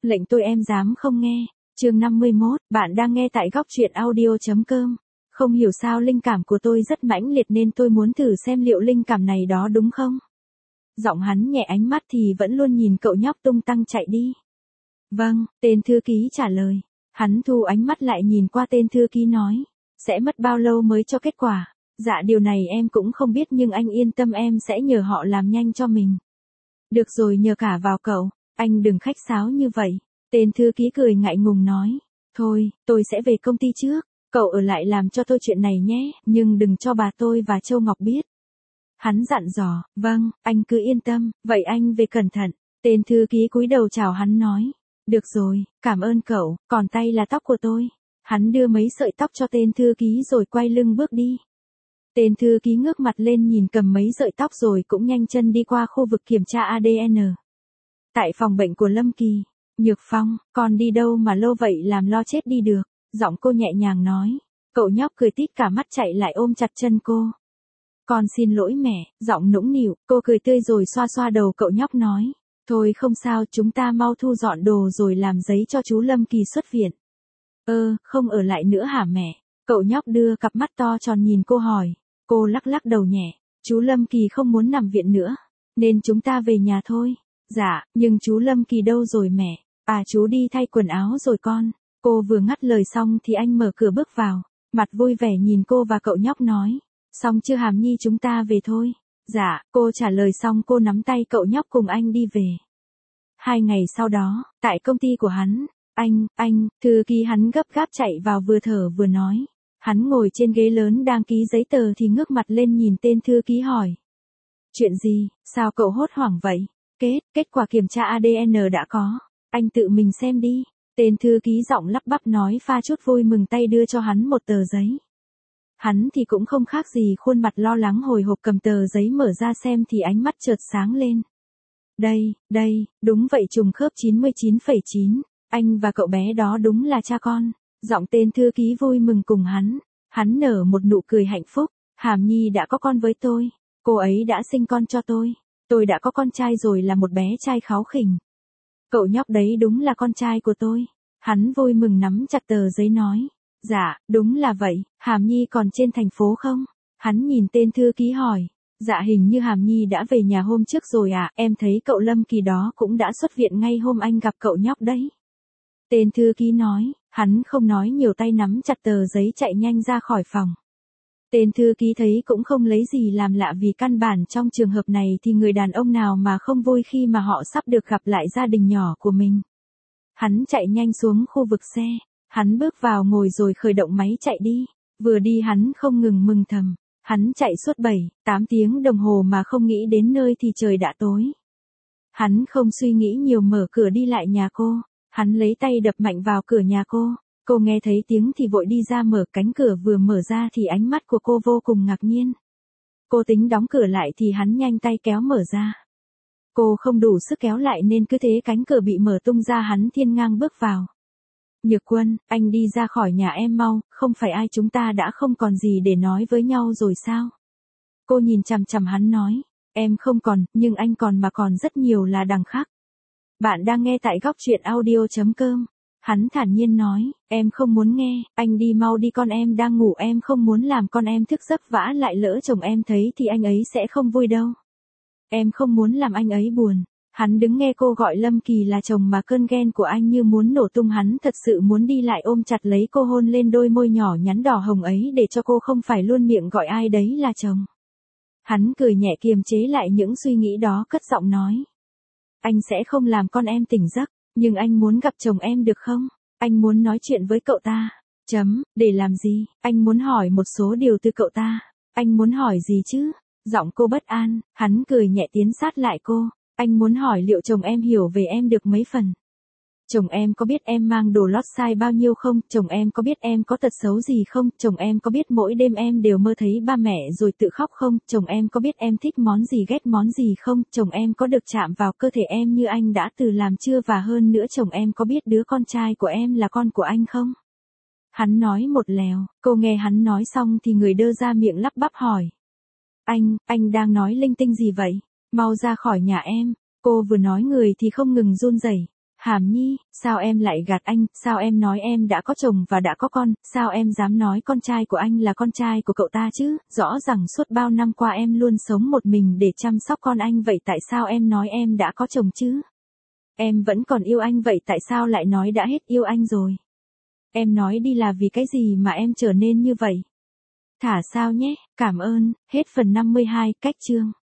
lệnh tôi em dám không nghe. Chương 51, bạn đang nghe tại góc truyện audio.com. Không hiểu sao linh cảm của tôi rất mãnh liệt nên tôi muốn thử xem liệu linh cảm này đó đúng không? Giọng hắn nhẹ, ánh mắt thì vẫn luôn nhìn cậu nhóc tung tăng chạy đi. Vâng, tên thư ký trả lời. Hắn thu ánh mắt lại nhìn qua tên thư ký nói. Sẽ mất bao lâu mới cho kết quả? Dạ điều này em cũng không biết nhưng anh yên tâm em sẽ nhờ họ làm nhanh cho mình. Được rồi, nhờ cả vào cậu, anh đừng khách sáo như vậy. Tên thư ký cười ngại ngùng nói. Thôi, tôi sẽ về công ty trước, cậu ở lại làm cho tôi chuyện này nhé, nhưng đừng cho bà tôi và Châu Ngọc biết. Hắn dặn dò. Vâng, anh cứ yên tâm, vậy anh về cẩn thận. Tên thư ký cúi đầu chào hắn nói. Được rồi, cảm ơn cậu, còn tay là tóc của tôi. Hắn đưa mấy sợi tóc cho tên thư ký rồi quay lưng bước đi. Tên thư ký ngước mặt lên nhìn cầm mấy sợi tóc rồi cũng nhanh chân đi qua khu vực kiểm tra ADN. Tại phòng bệnh của Lâm Kỳ, Nhược Phong, con đi đâu mà lâu vậy, làm lo chết đi được. Giọng cô nhẹ nhàng nói. Cậu nhóc cười tít cả mắt chạy lại ôm chặt chân cô. Con xin lỗi mẹ, giọng nũng nịu, cô cười tươi rồi xoa xoa đầu cậu nhóc nói. Thôi không sao, chúng ta mau thu dọn đồ rồi làm giấy cho chú Lâm Kỳ xuất viện. Không ở lại nữa hả mẹ? Cậu nhóc đưa cặp mắt to tròn nhìn cô hỏi. Cô lắc lắc đầu nhẹ. Chú Lâm Kỳ không muốn nằm viện nữa, nên chúng ta về nhà thôi. Dạ, nhưng chú Lâm Kỳ đâu rồi mẹ? À, chú đi thay quần áo rồi con. Cô vừa ngắt lời xong thì anh mở cửa bước vào, mặt vui vẻ nhìn cô và cậu nhóc nói. Xong chưa Hàm Nhi, chúng ta về thôi. Dạ, cô trả lời xong cô nắm tay cậu nhóc cùng anh đi về. 2 ngày sau đó, tại công ty của hắn, anh, thư ký hắn gấp gáp chạy vào vừa thở vừa nói. Hắn ngồi trên ghế lớn đang ký giấy tờ thì ngước mặt lên nhìn tên thư ký hỏi. Chuyện gì, sao cậu hốt hoảng vậy? Kết quả kiểm tra ADN đã có, anh tự mình xem đi. Tên thư ký giọng lắp bắp nói pha chút vui mừng, tay đưa cho hắn một tờ giấy. Hắn thì cũng không khác gì, khuôn mặt lo lắng hồi hộp cầm tờ giấy mở ra xem thì ánh mắt chợt sáng lên. Đây, đúng vậy, trùng khớp 99,9, anh và cậu bé đó đúng là cha con. Giọng tên thư ký vui mừng cùng hắn nở một nụ cười hạnh phúc. Hàm Nhi đã có con với tôi, cô ấy đã sinh con cho tôi đã có con trai rồi, là một bé trai kháu khỉnh. Cậu nhóc đấy đúng là con trai của tôi. Hắn vui mừng nắm chặt tờ giấy nói. Dạ, đúng là vậy, Hàm Nhi còn trên thành phố không? Hắn nhìn tên thư ký hỏi. Dạ hình như Hàm Nhi đã về nhà hôm trước rồi ạ, em thấy cậu Lâm Kỳ đó cũng đã xuất viện ngay hôm anh gặp cậu nhóc đấy. Tên thư ký nói, hắn không nói nhiều, tay nắm chặt tờ giấy chạy nhanh ra khỏi phòng. Tên thư ký thấy cũng không lấy gì làm lạ, vì căn bản trong trường hợp này thì người đàn ông nào mà không vui khi mà họ sắp được gặp lại gia đình nhỏ của mình. Hắn chạy nhanh xuống khu vực xe, hắn bước vào ngồi rồi khởi động máy chạy đi. Vừa đi hắn không ngừng mừng thầm, hắn chạy suốt 7-8 tiếng đồng hồ mà không nghĩ đến nơi thì trời đã tối. Hắn không suy nghĩ nhiều, mở cửa đi lại nhà cô. Hắn lấy tay đập mạnh vào cửa nhà cô. Cô nghe thấy tiếng thì vội đi ra mở cánh cửa, vừa mở ra thì ánh mắt của cô vô cùng ngạc nhiên. Cô tính đóng cửa lại thì hắn nhanh tay kéo mở ra. Cô không đủ sức kéo lại nên cứ thế cánh cửa bị mở tung ra, hắn thiên ngang bước vào. Nhược Quân, anh đi ra khỏi nhà em mau, không phải ai chúng ta đã không còn gì để nói với nhau rồi sao? Cô nhìn chằm chằm hắn nói, em không còn, nhưng anh còn, mà còn rất nhiều là đằng khác. Bạn đang nghe tại góc truyện audio.com. Hắn thản nhiên nói, em không muốn nghe, anh đi mau đi, con em đang ngủ, em không muốn làm con em thức giấc, vã lại lỡ chồng em thấy thì anh ấy sẽ không vui đâu. Em không muốn làm anh ấy buồn. Hắn đứng nghe cô gọi Lâm Kỳ là chồng mà cơn ghen của anh như muốn nổ tung, hắn thật sự muốn đi lại ôm chặt lấy cô, hôn lên đôi môi nhỏ nhắn đỏ hồng ấy để cho cô không phải luôn miệng gọi ai đấy là chồng. Hắn cười nhẹ kiềm chế lại những suy nghĩ đó, cất giọng nói. Anh sẽ không làm con em tỉnh giấc, nhưng anh muốn gặp chồng em được không? Anh muốn nói chuyện với cậu ta. Để làm gì? Anh muốn hỏi một số điều từ cậu ta. Anh muốn hỏi gì chứ? Giọng cô bất an, hắn cười nhẹ tiến sát lại cô. Anh muốn hỏi liệu chồng em hiểu về em được mấy phần? Chồng em có biết em mang đồ lót size bao nhiêu không? Chồng em có biết em có tật xấu gì không? Chồng em có biết mỗi đêm em đều mơ thấy ba mẹ rồi tự khóc không? Chồng em có biết em thích món gì ghét món gì không? Chồng em có được chạm vào cơ thể em như anh đã từ làm chưa? Và hơn nữa, chồng em có biết đứa con trai của em là con của anh không? Hắn nói một lèo, cô nghe hắn nói xong thì người đơ ra miệng lắp bắp hỏi. Anh đang nói linh tinh gì vậy? Mau ra khỏi nhà em. Cô vừa nói người thì không ngừng run rẩy. Hàm Nhi, sao em lại gạt anh, sao em nói em đã có chồng và đã có con, sao em dám nói con trai của anh là con trai của cậu ta chứ, rõ ràng suốt bao năm qua em luôn sống một mình để chăm sóc con anh, vậy tại sao em nói em đã có chồng chứ? Em vẫn còn yêu anh, vậy tại sao lại nói đã hết yêu anh rồi? Em nói đi, là vì cái gì mà em trở nên như vậy? Thả sao nhé, cảm ơn, hết phần 52, cách chương.